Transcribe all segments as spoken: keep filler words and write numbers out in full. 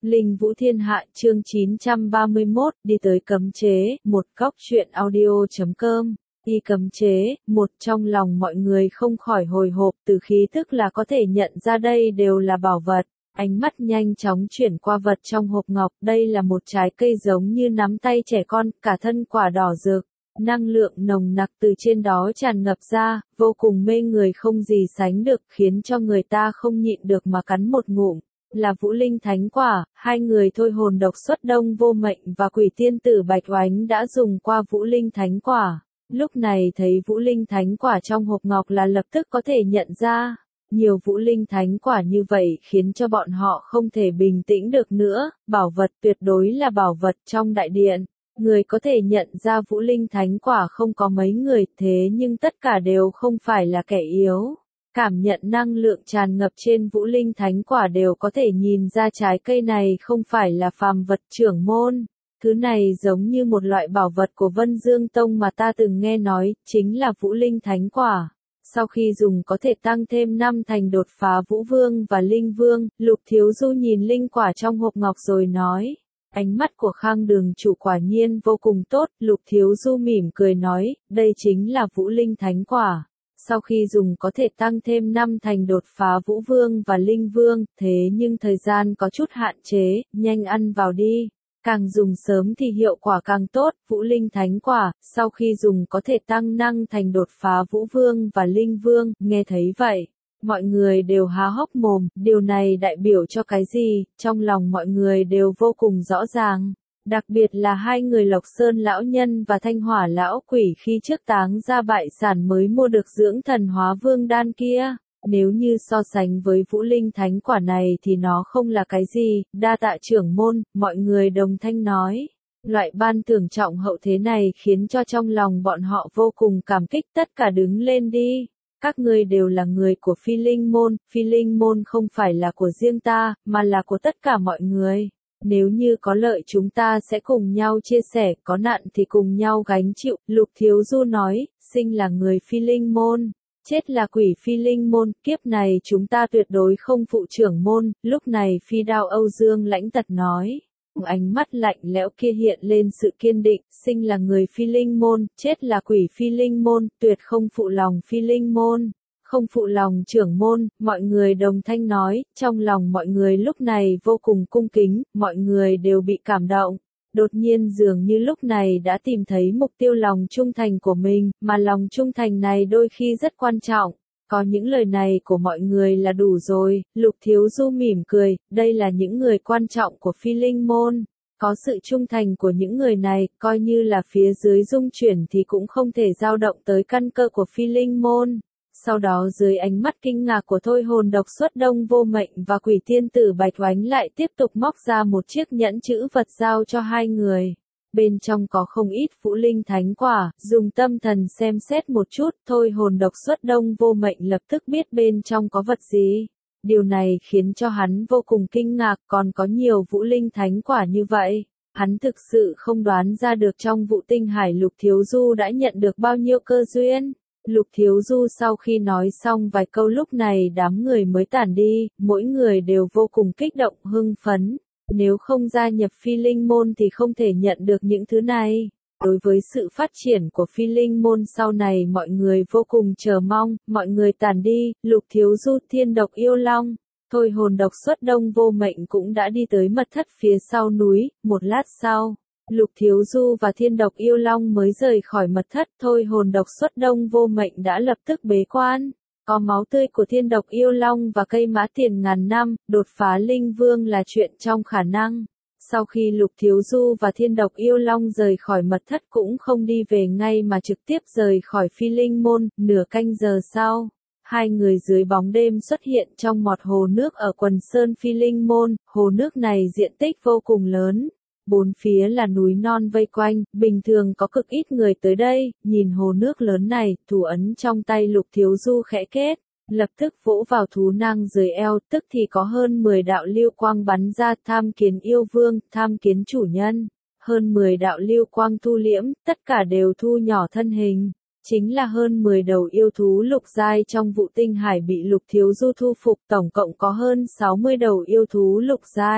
Linh Vũ Thiên Hạ chương chín trăm ba mươi mốt, đi tới cấm chế, một góc truyện audio.com. Đi cấm chế, một trong lòng mọi người không khỏi hồi hộp, từ khí thức là có thể nhận ra đây đều là bảo vật. Ánh mắt nhanh chóng chuyển qua vật trong hộp ngọc, đây là một trái cây giống như nắm tay trẻ con, cả thân quả đỏ rực. Năng lượng nồng nặc từ trên đó tràn ngập ra, vô cùng mê người không gì sánh được, khiến cho người ta không nhịn được mà cắn một ngụm. Là Vũ Linh Thánh Quả, hai người thôi hồn độc xuất Đông Vô Mệnh và Quỷ Tiên Tử Bạch Oánh đã dùng qua Vũ Linh Thánh Quả. Lúc này thấy Vũ Linh Thánh Quả trong hộp ngọc là lập tức có thể nhận ra. Nhiều Vũ Linh Thánh Quả như vậy khiến cho bọn họ không thể bình tĩnh được nữa, bảo vật tuyệt đối là bảo vật trong đại điện. Người có thể nhận ra Vũ Linh Thánh Quả không có mấy người, thế nhưng tất cả đều không phải là kẻ yếu. Cảm nhận năng lượng tràn ngập trên Vũ Linh Thánh Quả đều có thể nhìn ra trái cây này không phải là phàm vật trưởng môn. Thứ này giống như một loại bảo vật của Vân Dương Tông mà ta từng nghe nói, chính là Vũ Linh Thánh Quả. Sau khi dùng có thể tăng thêm năm thành đột phá Vũ Vương và Linh Vương, Lục Thiếu Du nhìn linh quả trong hộp ngọc rồi nói. Ánh mắt của Khang Đường chủ quả nhiên vô cùng tốt, Lục Thiếu Du mỉm cười nói, đây chính là Vũ Linh Thánh Quả. Sau khi dùng có thể tăng thêm năm thành đột phá Vũ Vương và Linh Vương, thế nhưng thời gian có chút hạn chế, nhanh ăn vào đi. Càng dùng sớm thì hiệu quả càng tốt, Vũ Linh Thánh Quả, sau khi dùng có thể tăng năng thành đột phá Vũ Vương và Linh Vương, nghe thấy vậy. Mọi người đều há hốc mồm, điều này đại biểu cho cái gì, trong lòng mọi người đều vô cùng rõ ràng. Đặc biệt là hai người Lộc Sơn Lão Nhân và Thanh Hỏa Lão Quỷ khi trước táng ra bại sản mới mua được dưỡng thần hóa vương đan kia. Nếu như so sánh với Vũ Linh Thánh Quả này thì nó không là cái gì, đa tạ trưởng môn, mọi người đồng thanh nói. Loại ban thưởng trọng hậu thế này khiến cho trong lòng bọn họ vô cùng cảm kích, tất cả đứng lên đi. Các ngươi đều là người của Phi Linh Môn, Phi Linh Môn không phải là của riêng ta, mà là của tất cả mọi người. Nếu như có lợi chúng ta sẽ cùng nhau chia sẻ, có nạn thì cùng nhau gánh chịu, Lục Thiếu Du nói, sinh là người Phi Linh Môn, chết là quỷ Phi Linh Môn, kiếp này chúng ta tuyệt đối không phụ trưởng môn, lúc này Phi Đao Âu Dương Lãnh Tật nói. Ánh mắt lạnh lẽo kia hiện lên sự kiên định, sinh là người Phi Linh Môn, chết là quỷ Phi Linh Môn, tuyệt không phụ lòng Phi Linh Môn. Không phụ lòng trưởng môn, mọi người đồng thanh nói, trong lòng mọi người lúc này vô cùng cung kính, mọi người đều bị cảm động. Đột nhiên dường như lúc này đã tìm thấy mục tiêu lòng trung thành của mình, mà lòng trung thành này đôi khi rất quan trọng. Có những lời này của mọi người là đủ rồi, Lục Thiếu Du mỉm cười, đây là những người quan trọng của Phi Linh Môn. Có sự trung thành của những người này, coi như là phía dưới dung chuyển thì cũng không thể dao động tới căn cơ của Phi Linh Môn. Sau đó dưới ánh mắt kinh ngạc của thôi hồn độc xuất Đông Vô Mệnh và Quỷ Tiên Tử Bạch Oánh lại tiếp tục móc ra một chiếc nhẫn chữ vật giao cho hai người. Bên trong có không ít Vũ Linh Thánh Quả, dùng tâm thần xem xét một chút, thôi hồn độc xuất Đông Vô Mệnh lập tức biết bên trong có vật gì. Điều này khiến cho hắn vô cùng kinh ngạc, còn có nhiều Vũ Linh Thánh Quả như vậy. Hắn thực sự không đoán ra được trong Vũ Tinh Hải Lục Thiếu Du đã nhận được bao nhiêu cơ duyên. Lục Thiếu Du sau khi nói xong vài câu lúc này đám người mới tản đi, mỗi người đều vô cùng kích động hưng phấn. Nếu không gia nhập Phi Linh Môn thì không thể nhận được những thứ này. Đối với sự phát triển của Phi Linh Môn sau này mọi người vô cùng chờ mong, mọi người tản đi, Lục Thiếu Du Thiên Độc Yêu Long, thôi hồn độc xuất Đông Vô Mệnh cũng đã đi tới mật thất phía sau núi, một lát sau. Lục Thiếu Du và Thiên Độc Yêu Long mới rời khỏi mật thất, thôi hồn độc xuất Đông Vô Mệnh đã lập tức bế quan. Có máu tươi của Thiên Độc Yêu Long và cây mã tiền ngàn năm, đột phá Linh Vương là chuyện trong khả năng. Sau khi Lục Thiếu Du và Thiên Độc Yêu Long rời khỏi mật thất cũng không đi về ngay mà trực tiếp rời khỏi Phi Linh Môn, nửa canh giờ sau. Hai người dưới bóng đêm xuất hiện trong một hồ nước ở quần sơn Phi Linh Môn, hồ nước này diện tích vô cùng lớn. Bốn phía là núi non vây quanh, bình thường có cực ít người tới đây, nhìn hồ nước lớn này, thủ ấn trong tay Lục Thiếu Du khẽ kết, lập tức vỗ vào thú nang dưới eo, tức thì có hơn mười đạo lưu quang bắn ra, tham kiến yêu vương, tham kiến chủ nhân, hơn mười đạo lưu quang thu liễm, tất cả đều thu nhỏ thân hình. Chính là hơn mười đầu yêu thú lục giai trong Vũ Tinh Hải bị Lục Thiếu Du thu phục, tổng cộng có hơn sáu mươi đầu yêu thú lục giai.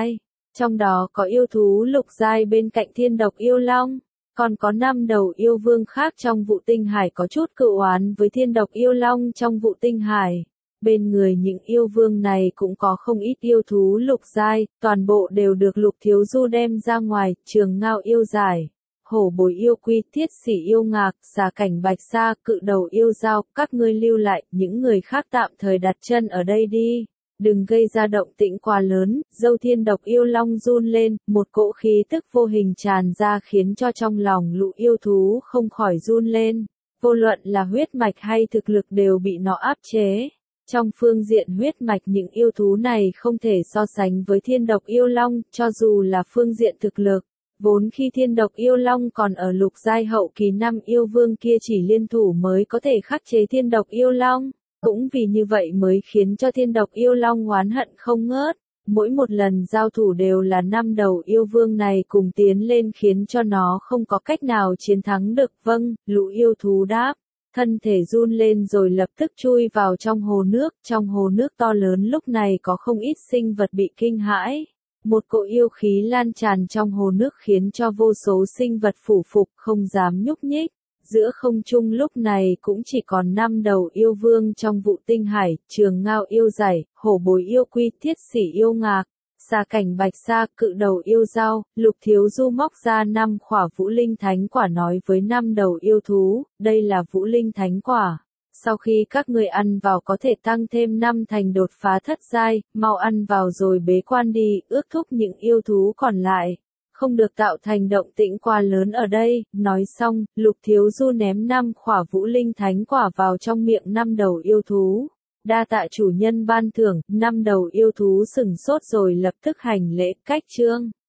Trong đó có yêu thú lục giai bên cạnh thiên độc yêu long, còn có năm đầu yêu vương khác trong vụ tinh hải có chút cựu oán với thiên độc yêu long trong vụ tinh hải. Bên người những yêu vương này cũng có không ít yêu thú lục giai, toàn bộ đều được Lục Thiếu Du đem ra ngoài, Trường Ngao yêu giải, hổ bồi yêu quy, thiết sỉ yêu ngạc, xà cảnh bạch sa, cự đầu yêu dao, các ngươi lưu lại, những người khác tạm thời đặt chân ở đây đi. Đừng gây ra động tĩnh quá lớn, dâu thiên độc yêu long run lên, một cỗ khí tức vô hình tràn ra khiến cho trong lòng lũ yêu thú không khỏi run lên. Vô luận là huyết mạch hay thực lực đều bị nó áp chế. Trong phương diện huyết mạch những yêu thú này không thể so sánh với thiên độc yêu long, cho dù là phương diện thực lực. Vốn khi thiên độc yêu long còn ở lục giai hậu kỳ năm yêu vương kia chỉ liên thủ mới có thể khắc chế thiên độc yêu long. Cũng vì như vậy mới khiến cho thiên độc yêu long oán hận không ngớt. Mỗi một lần giao thủ đều là năm đầu yêu vương này cùng tiến lên khiến cho nó không có cách nào chiến thắng được. Vâng, lũ yêu thú đáp. Thân thể run lên rồi lập tức chui vào trong hồ nước. Trong hồ nước to lớn lúc này có không ít sinh vật bị kinh hãi. Một cỗ yêu khí lan tràn trong hồ nước khiến cho vô số sinh vật phủ phục không dám nhúc nhích. Giữa không trung lúc này cũng chỉ còn năm đầu yêu vương trong vụ tinh hải, Trường Ngao yêu giải, hổ bồi yêu quy, thiết sỉ yêu ngạc, xà cảnh bạch sa, cự đầu yêu dao. Lục Thiếu Du móc ra năm khỏa vũ linh thánh quả nói với năm đầu yêu thú, đây là vũ linh thánh quả. Sau khi các người ăn vào có thể tăng thêm năm thành đột phá thất giai, mau ăn vào rồi bế quan đi, ước thúc những yêu thú còn lại. Không được tạo thành động tĩnh quá lớn ở đây. Nói xong, Lục Thiếu Du ném năm khỏa vũ linh thánh quả vào trong miệng năm đầu yêu thú. Đa tạ chủ nhân ban thưởng, năm đầu yêu thú sừng sốt rồi lập tức hành lễ, cách chương.